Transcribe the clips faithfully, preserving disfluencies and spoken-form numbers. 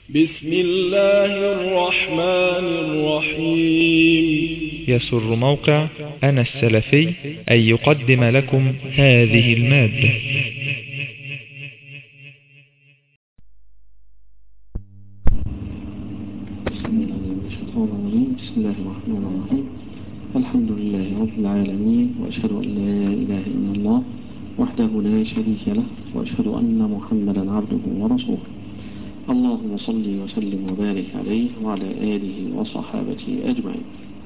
بسم الله الرحمن الرحيم. يسر موقع أنا السلفي أن يقدم لكم هذه المادة. بسم الله الرحمن الرحيم. الحمد لله رب العالمين، وأشهد أن لا إله إلا الله وحده لا شريك له، وأشهد أن محمدا عبده ورسوله. اللهم صل وسلم وبارك عليه وعلى آله وصحابته أجمعين.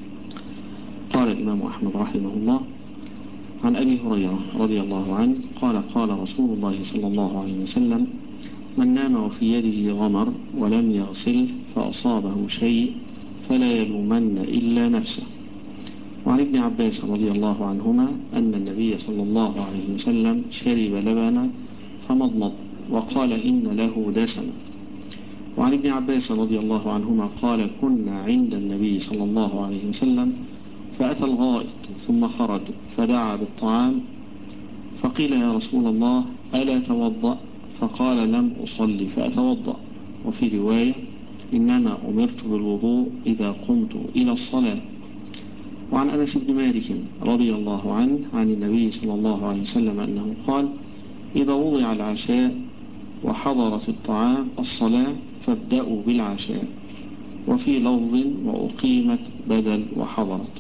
قال الإمام أحمد رحمه الله عن أبي هريرة رضي الله عنه قال قال رسول الله صلى الله عليه وسلم: من نام وفي يده غمر ولم يغسله فأصابه شيء فلا يلومن إلا نفسه. وعن ابن عباس رضي الله عنهما أن النبي صلى الله عليه وسلم شرب لبنا فمضمض وقال إن له دسما. وعن ابن عباس رضي الله عنهما قال: كنا عند النبي صلى الله عليه وسلم فأتى الغائط ثم خرج فدعا بالطعام فقيل: يا رسول الله ألا توضأ؟ فقال: لم أصلي فأتوضأ. وفي رواية: إنما أمرت بالوضوء إذا قمت إلى الصلاة. وعن أنس بن مالك رضي الله عنه عن النبي صلى الله عليه وسلم أنه قال: إذا وضع العشاء وحضرت الطعام الصلاة فابدأوا بالعشاء. وفي لفظ: وأقيمت بدل وحضرت.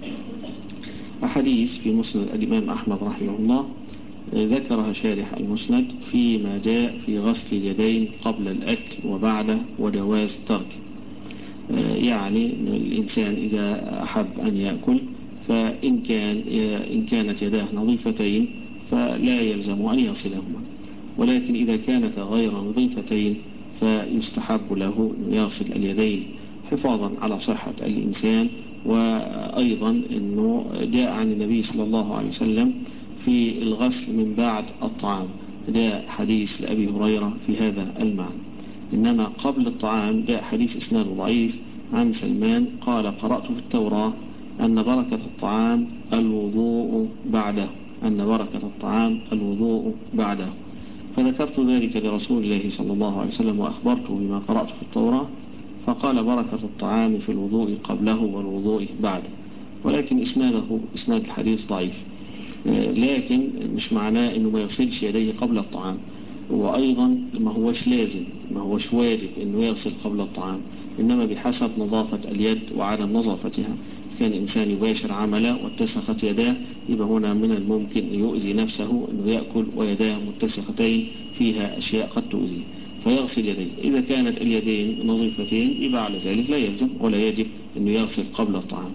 أحاديث في مسند الإمام أحمد رحمه الله ذكرها شارح المسند فيما جاء في غسل اليدين قبل الأكل وبعده وجواز ترك. يعني الإنسان إذا أحب أن يأكل فإن كان إن كانت يداه نظيفتين فلا يلزم أن يغسلهما، ولكن إذا كانت غير نظيفتين فيستحب له أن يغسل اليدين حفاظا على صحة الإنسان. وأيضا أنه جاء عن النبي صلى الله عليه وسلم في الغسل من بعد الطعام، جاء حديث لأبي هريرة في هذا المعنى. إنما قبل الطعام جاء حديث إسناد ضعيف عن سلمان قال: قرأت في التوراة أن بركة الطعام الوضوء بعده أن بركة الطعام الوضوء بعده فذكرت ذلك لرسول الله صلى الله عليه وسلم وأخبرته بما قرأت في التوراة، فقال: بركة الطعام في الوضوء قبله والوضوء بعده. ولكن إسناده إسناد الحديث ضعيف، لكن مش معناه أنه ما يغسلش يديه قبل الطعام، وأيضا ما هوش لازم ما هوش واجب أنه يغسل قبل الطعام، إنما بحسب نظافة اليد وعدم نظافتها. كان إنسان يباشر عمله واتسخت يداه يبقى هنا من الممكن أن يؤذي نفسه أنه يأكل ويداه متسختين فيها أشياء قد تؤذي فيغسل يديه. إذا كانت اليدين نظيفتين يبقى على ذلك لا يلزم ولا يجب أنه يغسل قبل الطعام.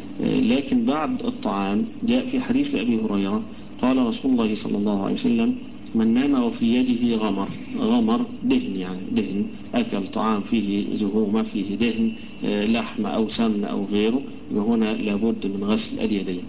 لكن بعد الطعام جاء في حديث أبي هريرة قال رسول الله صلى الله عليه وسلم: من نام وفي يده غمر غمر دهن، يعني دهن أكل طعام فيه زهومة فيه دهن لحم أو سمن أو غيره، وهنا لابد من غسل اليدين.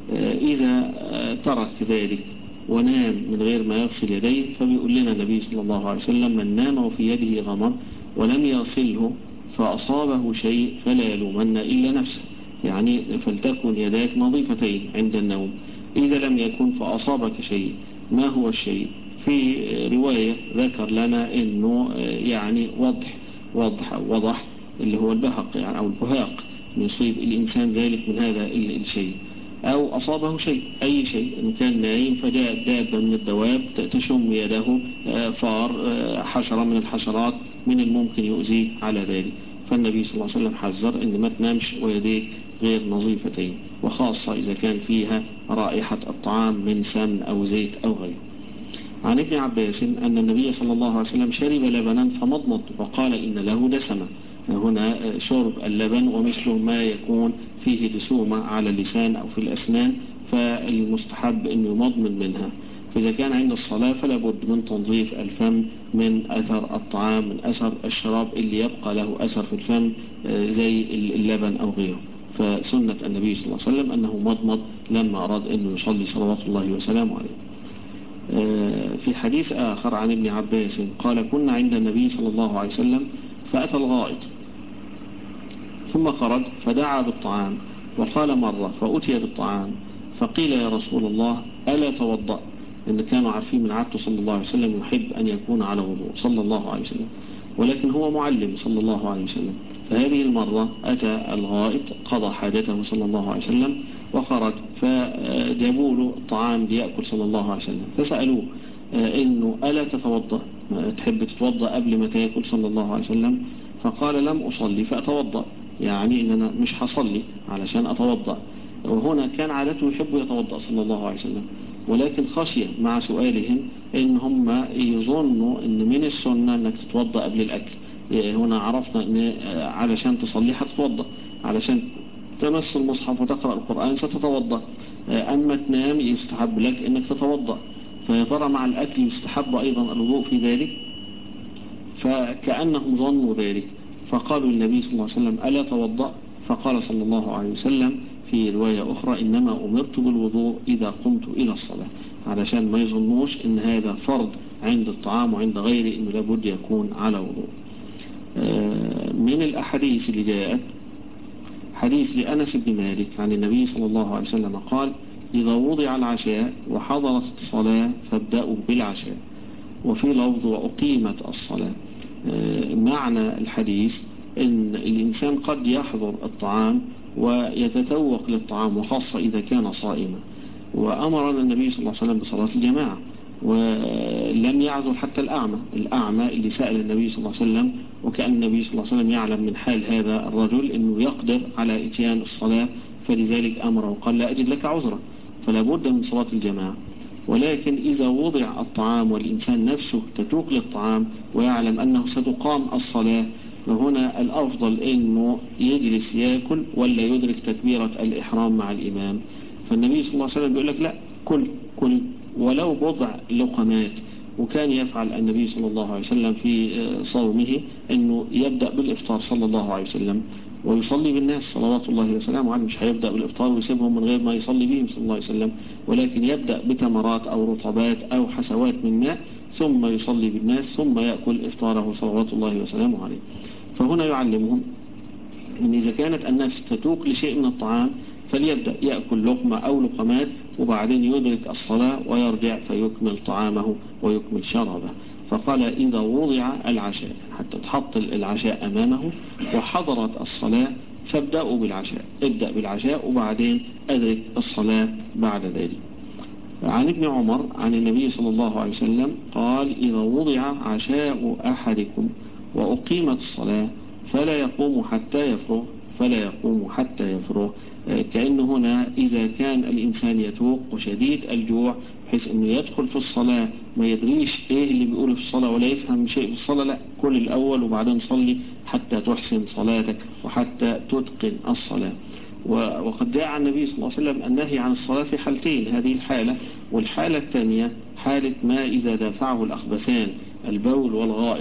إذا ترك ذلك ونام من غير ما يغسل يديه فبيقول لنا النبي صلى الله عليه وسلم: من نام وفي يده غمر ولم يغسله فأصابه شيء فلا يلومن إلا نفسه. يعني فلتكن يداك نظيفتين عند النوم. إذا لم يكن فأصابك شيء، ما هو الشيء؟ في رواية ذكر لنا أنه يعني وضح وضح وضح اللي هو البهق يعني أو البهاق، يصيب الإنسان ذلك من هذا الشيء، أو أصابه شيء أي شيء. إن كان نايم فجاء دابة من الدواب تشم يده، فار، حشرة من الحشرات من الممكن يؤذيه على ذلك. فالنبي صلى الله عليه وسلم حذر أن ما تنامش ويديك غير نظيفتين، وخاصة إذا كان فيها رائحة الطعام من سمن أو زيت أو غيره. عن ابن عباس أن النبي صلى الله عليه وسلم شرب لبنا فمضمض وقال إن له دسما. هنا شرب اللبن ومثله ما يكون فيه دسومة على اللسان أو في الأسنان، فالمستحب أن يمضمض منها. فإذا كان عند الصلاة فلا بد من تنظيف الفم من أثر الطعام، من أثر الشراب اللي يبقى له أثر في الفم زي اللبن أو غيره. فسنة النبي صلى الله عليه وسلم أنه مضمض لما أراد أنه يصلي صلوات الله وسلامه عليه. في حديث آخر عن ابن عباس قال: كنا عند النبي صلى الله عليه وسلم فأتى الغائط ثم خرج فدعا بالطعام وقال مرة فأتي بالطعام فقيل: يا رسول الله ألا توضأ؟ إن كانوا عارفين من عادته صلى الله عليه وسلم يحب أن يكون على وضوء صلى الله عليه وسلم. ولكن هو معلم صلى الله عليه وسلم. فهذه المرة أتى الغائط قضى حاجته صلى الله عليه وسلم وخرج، فجابوا له الطعام ليأكل صلى الله عليه وسلم، فسألوه إنه ألا تتوضأ، تحب تتوضأ قبل ما تأكل صلى الله عليه وسلم؟ فقال لم أصلي فأتوضأ، يعني إن أنا مش هصلي علشان أتوضأ. وهنا كان عادته يحب يتوضأ صلى الله عليه وسلم، ولكن خشية مع سؤالهم إن هم يظنوا إن من السنة إنك تتوضأ قبل الأكل. هنا عرفنا إن علشان تصلي هتتوضأ، علشان تمس المصحف وتقرأ القرآن ستتوضأ، أما تنام يستحب لك إنك تتوضأ. فيا ترى مع الأكل يستحب أيضا الوضوء في ذلك؟ فكأنهم ظنوا ذلك، فقالوا للنبي صلى الله عليه وسلم ألا توضأ؟ فقال صلى الله عليه وسلم في رواية أخرى إنما أمرت بالوضوء إذا قمت إلى الصلاة، علشان ما يظنوش إن هذا فرض عند الطعام وعند غيره، إنه لابد يكون على وضوء. من الأحاديث اللي جاءت حديث لأنس بن مالك عن النبي صلى الله عليه وسلم قال إذا وضع العشاء وحضرت الصلاة فابدأوا بالعشاء، وفي لفظ وأقيمت الصلاة. معنى الحديث إن الإنسان قد يحضر الطعام ويتذوق للطعام، وخاصة إذا كان صائما. وأمرنا النبي صلى الله عليه وسلم بصلاة الجماعة، ولم يعذر حتى الأعمى الأعمى اللي سأل النبي صلى الله عليه وسلم، وكأن النبي صلى الله عليه وسلم يعلم من حال هذا الرجل أنه يقدر على إتيان الصلاة، فلذلك أمره وقال لا أجد لك عذرا، فلا بد من صلاة الجماعة. ولكن إذا وضع الطعام والإنسان نفسه تتوق للطعام ويعلم أنه ستقام الصلاة، فهنا الأفضل أنه يجلس يأكل ولا يدرك تكبيرة الإحرام مع الإمام. فالنبي صلى الله عليه وسلم بيقول لك لا، كل كل ولو بضع لقمات. وكان يفعل النبي صلى الله عليه وسلم في صومه أنه يبدأ بالإفطار صلى الله عليه وسلم ويصلي بالناس صلوات الله وسلامه عليه. مش هيبدأ بالإفطار ويسيبهم من غير ما يصلي بهم صلى الله عليه وسلم، ولكن يبدأ بتمرات أو رطبات أو حسوات من ماء، ثم يصلي بالناس، ثم يأكل إفطاره صلوات الله وسلامه عليه. فهنا يعلمهم أن إذا كانت الناس تتوق لشيء من الطعام فليبدأ يأكل لقمة أو لقمات، وبعدين يدرك الصلاة ويرجع فيكمل طعامه ويكمل شرابه. فقال إذا وضع العشاء، حتى تحط العشاء أمامه وحضرت الصلاة فابدأوا بالعشاء، ابدأ بالعشاء وبعدين أدرك الصلاة بعد ذلك. عن ابن عمر عن النبي صلى الله عليه وسلم قال إذا وضع عشاء أحدكم وأقيمت الصلاة فلا يقوم حتى يفرغ فلا يقوم حتى يفرغ. كأنه هنا إذا كان الإنسان يتوق وشديد الجوع بحيث أنه يدخل في الصلاة ما يدريش إيه اللي بيقوله في الصلاة ولا يفهم شيء في الصلاة، لا، كل الأول وبعدين صلي حتى تحسن صلاتك وحتى تتقن الصلاة. وقد جاء عن النبي صلى الله عليه وسلم النهي عن الصلاة في حالتين، هذه الحالة والحالة الثانية حالة ما إذا دافعه الأخبثان البول والغائط.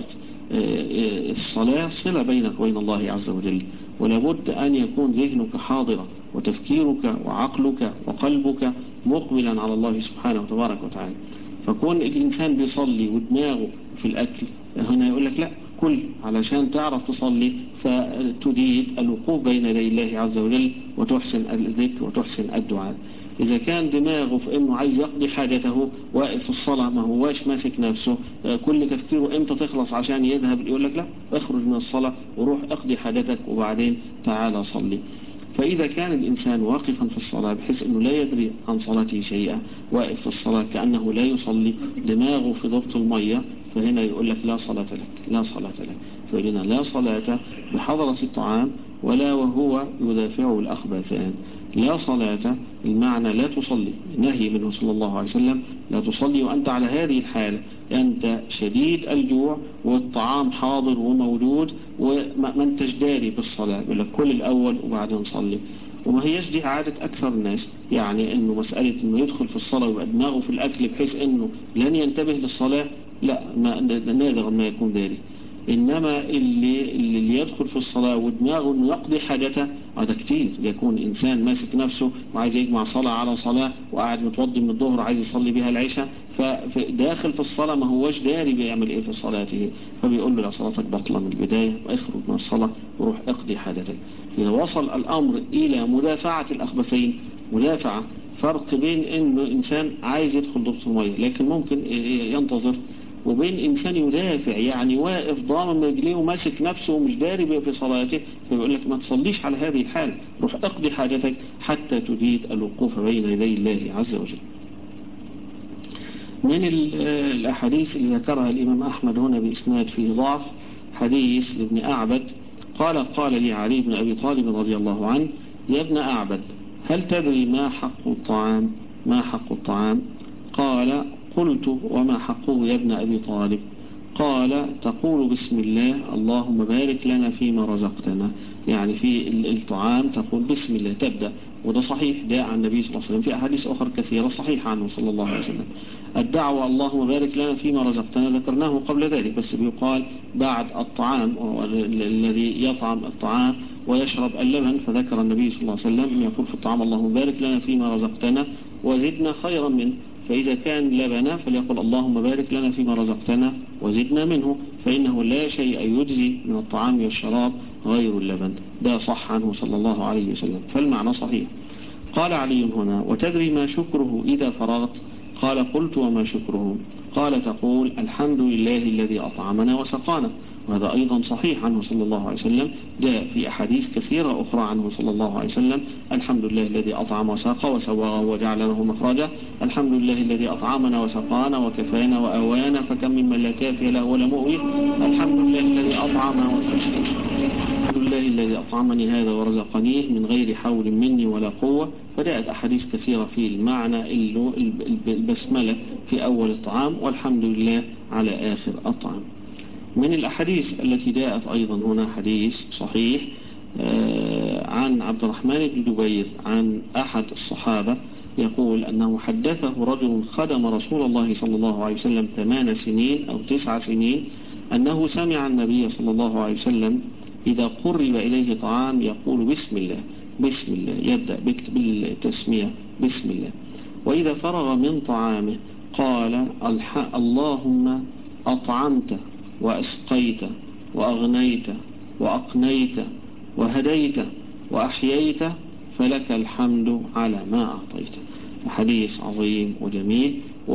الصلاة صلة بينك وبين الله عز وجل، ولابد أن يكون ذهنك حاضرا وتفكيرك وعقلك وقلبك مقبلا على الله سبحانه وتبارك وتعالى. فكون الإنسان بيصلي ودماغه في الأكل، هنا يقول لك لا، كل علشان تعرف تصلي فتديد الوقوف بين يدي الله عز وجل وتحسن الذكر وتحسن الدعاء. إذا كان دماغه في إنه عايز يقضي حاجته واقف في الصلاة ما هواش ماسك نفسه، كل تفكيره إمتى تخلص عشان يذهب، يقول لك لا، اخرج من الصلاة وروح اقضي حاجتك وبعدين تعالى صلي. فإذا كان الإنسان واقفا في الصلاة بحيث أنه لا يدري عن صلاته شيئا، واقف في الصلاة كأنه لا يصلي، دماغه في ضبط المية، فهنا يقول لك لا صلاة لك لا صلاة لك. فإذا لا صلاة بحضرة الطعام ولا وهو يدافعه الأخبثان. لا صلاة المعنى لا تصلي، نهي منه صلى الله عليه وسلم لا تصلي وأنت على هذه الحالة، أنت شديد الجوع والطعام حاضر وموجود وما انتش داري بالصلاة، يقول لك كل الأول وبعدين صلي. وما هيش دي عادة أكثر الناس، يعني إنه مسألة إنه يدخل في الصلاة ويبقى دماغه في الأكل بحيث إنه لن ينتبه للصلاة، لا، نادر ما يكون ذلك. إنما اللي, اللي يدخل في الصلاة ودماغه إنه يقضي حاجته هذا كتير. يكون إنسان ماسك نفسه وعايز يجمع صلاة على صلاة وقاعد متوضي من الظهر عايز يصلي بها العشاء، فداخل في الصلاة ما هوش داري بيعمل إيه في صلاته، فبيقول له لا، صلاتك بطلة من البداية واخرج من الصلاة وروح اقضي حاجتك. إذا وصل الأمر إلى مدافعة الأخبثين، مدافعة فرق بين إنه إنسان عايز يدخل ضبط المية لكن ممكن ينتظر وبين إنسان يدافع يعني واقف ضامن رجليه وماسك نفسه ومش داري في صلاته، فيقول لك ما تصليش على هذه الحال، روح اقضي حاجتك حتى تجيد الوقوف بين يدي الله عز وجل. من الأحاديث اللي ذكرها الإمام أحمد هنا بإسناد فيه ضعف حديث لابن أعبد قال قال لي علي بن أبي طالب رضي الله عنه: يا ابن أعبد هل تدري ما حق الطعام؟ ما حق الطعام؟ قال: قلت: وما حقه يا ابن أبي طالب؟ قال: تقول بسم الله اللهم بارك لنا فيما رزقتنا، يعني في الطعام تقول بسم الله تبدأ، وده صحيح جاء عن النبي صلى الله عليه وسلم في أحاديث أخرى كثيرة صحيحة عنه صلى الله عليه وسلم. الدعوة اللهم بارك لنا فيما رزقتنا ذكرناه قبل ذلك، بس بيقال بعد الطعام الذي يطعم الطعام ويشرب اللبن، فذكر النبي صلى الله عليه وسلم يقول في الطعام اللهم بارك لنا فيما رزقتنا وزدنا خيرا منه، فإذا كان لبنا فليقول اللهم بارك لنا فيما رزقتنا وزدنا منه، فإنه لا شيء يجزي من الطعام والشراب غير اللبن. ده صح عنه صلى الله عليه وسلم، فالمعنى صحيح. قال علي هنا: وتدري ما شكره إذا فرغت؟ قال: قلت: وما شكره؟ قال: تقول الحمد لله الذي أطعمنا وسقانا. وهذا أيضا صحيح عنه صلى الله عليه وسلم، جاء في أحاديث كثيرة أخرى عنه صلى الله عليه وسلم: الحمد لله الذي أطعم وساق وسوى وجعل له مخرجا، الحمد لله الذي أطعمنا وسقانا وكفانا وأوانا فكم ممن لا كافي له ولا مؤوي، الحمد لله الذي أطعمنا وسقانا، الحمد لله الذي أطعمني هذا ورزقنيه من غير حول مني ولا قوة. فجاءت أحاديث كثيرة في المعنى البسملة في أول الطعام والحمد لله على آخر الطعام. من الأحاديث التي جاءت أيضا هنا حديث صحيح عن عبد الرحمن بن جبير عن أحد الصحابة يقول أنه حدثه رجل خدم رسول الله صلى الله عليه وسلم ثمان سنين أو تسع سنين أنه سمع النبي صلى الله عليه وسلم إذا قرب إليه طعام يقول بسم الله بسم الله، يبدأ بالتسمية بسم الله، وإذا فرغ من طعامه قال: اللهم أطعمت وأسقيت وأغنيت وأقنيت وهديت وأحييت فلك الحمد على ما أعطيت. حديث عظيم وجميل،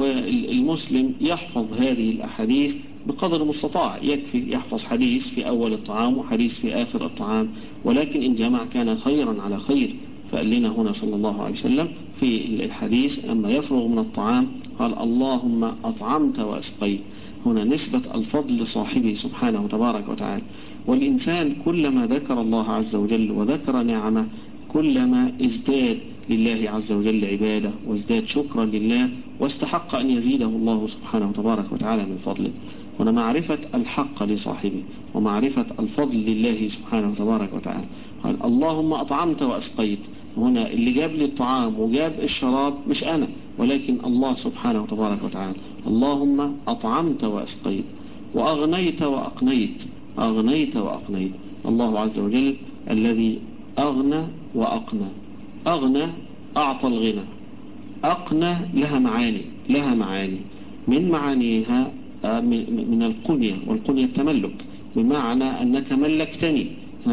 والمسلم يحفظ هذه الأحاديث بقدر المستطاع، يكفي يحفظ حديث في أول الطعام وحديث في آخر الطعام، ولكن إن جمع كان خيرا على خير. فقال لنا هنا صلى الله عليه وسلم في الحديث أما يفرغ من الطعام قال: اللهم أطعمت وأسقيت. هنا نسبة الفضل لصاحبه سبحانه وتبارك وتعالى، والإنسان كلما ذكر الله عز وجل وذكر نعمه كلما ازداد لله عز وجل عبادة وازداد شكرا لله، واستحق أن يزيده الله سبحانه وتبارك وتعالى من فضله. هنا معرفة الحق لصاحبه ومعرفة الفضل لله سبحانه وتبارك وتعالى. قال: اللهم أطعمت وأسقيت. هنا اللي جاب لي الطعام وجاب الشراب مش أنا، ولكن الله سبحانه وتبارك وتعالى. اللهم أطعمت وأسقيت وأغنيت وأقنيت، أغنيت وأقنيت. الله عز وجل الذي أغنى وأقنى. أغنى أعطى الغنى، أقنى لها معاني لها معاني من معانيها من القنية، والقنية التملك، بمعنى أنك ملكتني،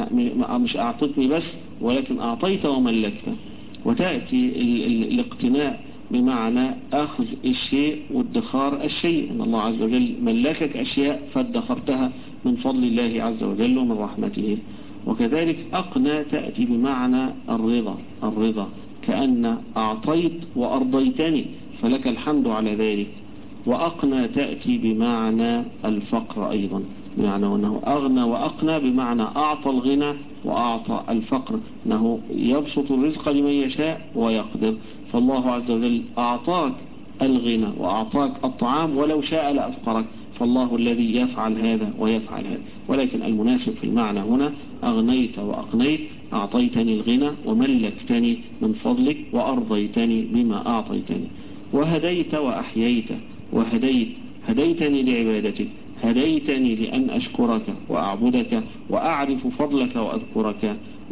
مش أعطيتني بس ولكن أعطيت وملكت. وتأتي الاقتناء بمعنى أخذ الشيء وادخار الشيء، أن الله عز وجل ملكك أشياء فادخرتها من فضل الله عز وجل ومن رحمته. وكذلك أقنى تأتي بمعنى الرضا الرضا كأن أعطيت وأرضيتني فلك الحمد على ذلك. وأقنى تأتي بمعنى الفقر أيضا، بمعنى أنه أغنى وأقنى بمعنى أعطى الغنى وأعطى الفقر، أنه يبسط الرزق لمن يشاء ويقدر. فالله عز وجل أعطاك الغنى وأعطاك الطعام ولو شاء لأفقرك، فالله الذي يفعل هذا ويفعل هذا. ولكن المناسب في المعنى هنا أغنيت وأقنيت، أعطيتني الغنى وملكتني من فضلك وأرضيتني بما أعطيتني. وهديت وأحييت، وهديت هديتني لعبادتك، هديتني لأن أشكرك وأعبدك وأعرف فضلك وأذكرك،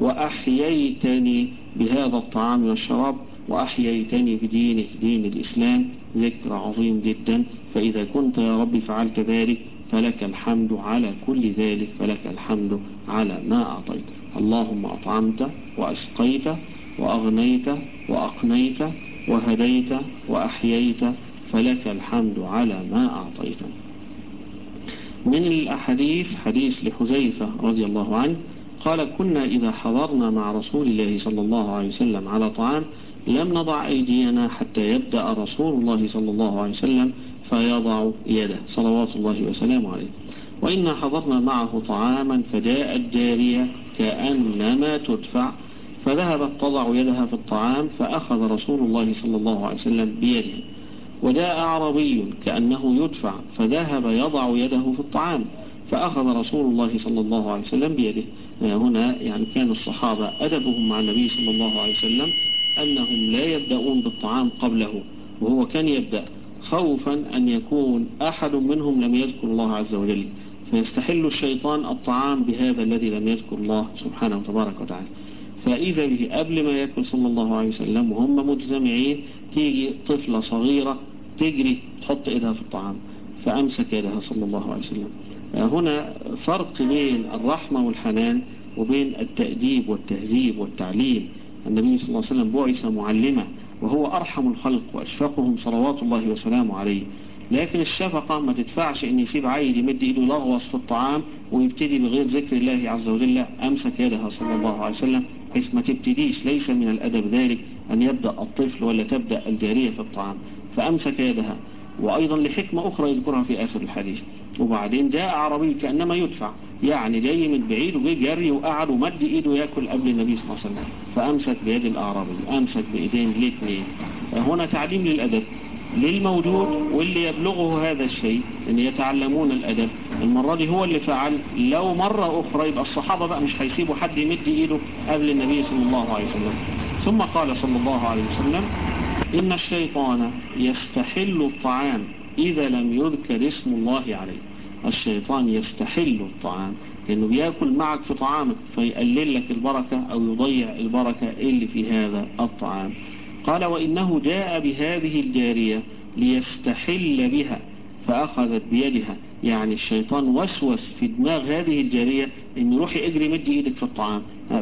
وأحييتني بهذا الطعام والشراب، وأحييتني بدينك دين الإسلام. ذكر عظيم جدا. فإذا كنت يا رب فعلت ذلك فلك الحمد على كل ذلك، فلك الحمد على ما أعطيت. اللهم أطعمت وأسقيت وأغنيت وأقنيت وهديت وأحييت فلك الحمد على ما أعطيت. من الأحاديث حديث لحذيفة رضي الله عنه قال كنا إذا حضرنا مع رسول الله صلى الله عليه وسلم على طعام لم نضع أيدينا حتى يبدأ رسول الله صلى الله عليه وسلم فيضع يده صلوات الله وسلامه عليه. وإنا حضرنا معه طعاما فجاءت جارية كأنما تدفع فذهبت تضع يدها في الطعام فأخذ رسول الله صلى الله عليه وسلم بيده. وجاء أعرابي كأنه يدفع فذهب يضع يده في الطعام فأخذ رسول الله صلى الله عليه وسلم بيده. هنا يعني كان الصحابة أدبهم مع النبي صلى الله عليه وسلم أنهم لا يبدأون بالطعام قبله، وهو كان يبدأ خوفا أن يكون أحد منهم لم يذكر الله عز وجل فيستحل الشيطان الطعام بهذا الذي لم يذكر الله سبحانه وتبارك وتعالى. فإذا به قبل ما يأكل صلى الله عليه وسلم وهم مجتمعين تيجي طفلة صغيرة تجري تحط إيدها في الطعام فأمسك يدها صلى الله عليه وسلم. هنا فرق بين الرحمة والحنان وبين التأديب والتهذيب والتعليم. النبي صلى الله عليه وسلم بعث معلما وهو أرحم الخلق وأشفقهم صلوات الله وسلامه عليه، لكن الشفقة ما تدفعش ان يسيب عيل يمد ايده يلغوص في الطعام ويبتدي بغير ذكر الله عز وجل. امسك يدها صلى الله عليه وسلم بحيث ما تبتديش، ليس من الادب ذلك ان يبدأ الطفل ولا تبدأ الجارية في الطعام، فامسك يدها. وايضا لحكمة اخرى يذكرها في اخر الحديث. وبعدين جاء عربي كأنما يدفع، يعني جاي من بعيد وجاي جري وقعد ومد ايده ياكل قبل النبي صلى الله عليه وسلم فامسك بيد الاعرابي، امسك بايدين الاثنين. هنا تعليم للادب للموجود واللي يبلغه هذا الشيء ان يتعلمون الادب. المرة دي هو اللي فعل، لو مرة اخرى يبقى الصحابة بقى مش هيسيبوا حد يمد ايده قبل النبي صلى الله عليه وسلم. ثم قال صلى الله عليه وسلم ان الشيطان يستحل الطعام اذا لم يذكر اسم الله عليه. الشيطان يستحل الطعام لانه بياكل معك في طعامك فيقلل لك البركة او يضيع البركة اللي في هذا الطعام. قال وإنه جاء بهذه الجارية ليستحل بها فأخذت بيدها، يعني الشيطان وسوس في دماغ هذه الجارية ان روحي اجري مدي ايدك في الطعام،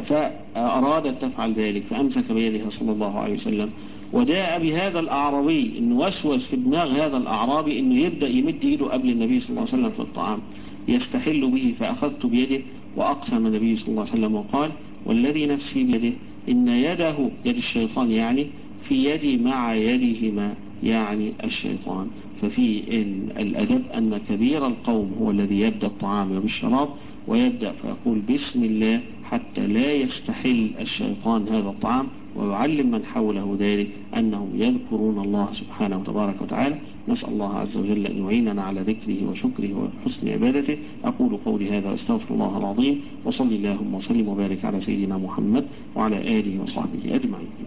فأرادت تفعل ذلك فأمسك بيدها صلى الله عليه وسلم. وجاء بهذا الأعرابي ان وسوس في دماغ هذا الأعرابي انه يبدأ يمد ايده قبل النبي صلى الله عليه وسلم في الطعام يستحل به فأخذت بيده. وأقسم النبي صلى الله عليه وسلم وقال والذي نفسي بيده إن يده يد الشيطان يعني في يدي مع يدهما يعني الشيطان. ففي الأدب أن كبير القوم هو الذي يبدأ الطعام وبالشراب ويبدأ فيقول بسم الله حتى لا يستحل الشيطان هذا الطعام، ويعلم من حوله ذلك أنهم يذكرون الله سبحانه وتبارك وتعالى. نسأل الله عز وجل أن يعيننا على ذكره وشكره وحسن عبادته. أقول قولي هذا واستغفر الله العظيم، وصلي اللهم وسلم وبارك على سيدنا محمد وعلى آله وصحبه أجمعين.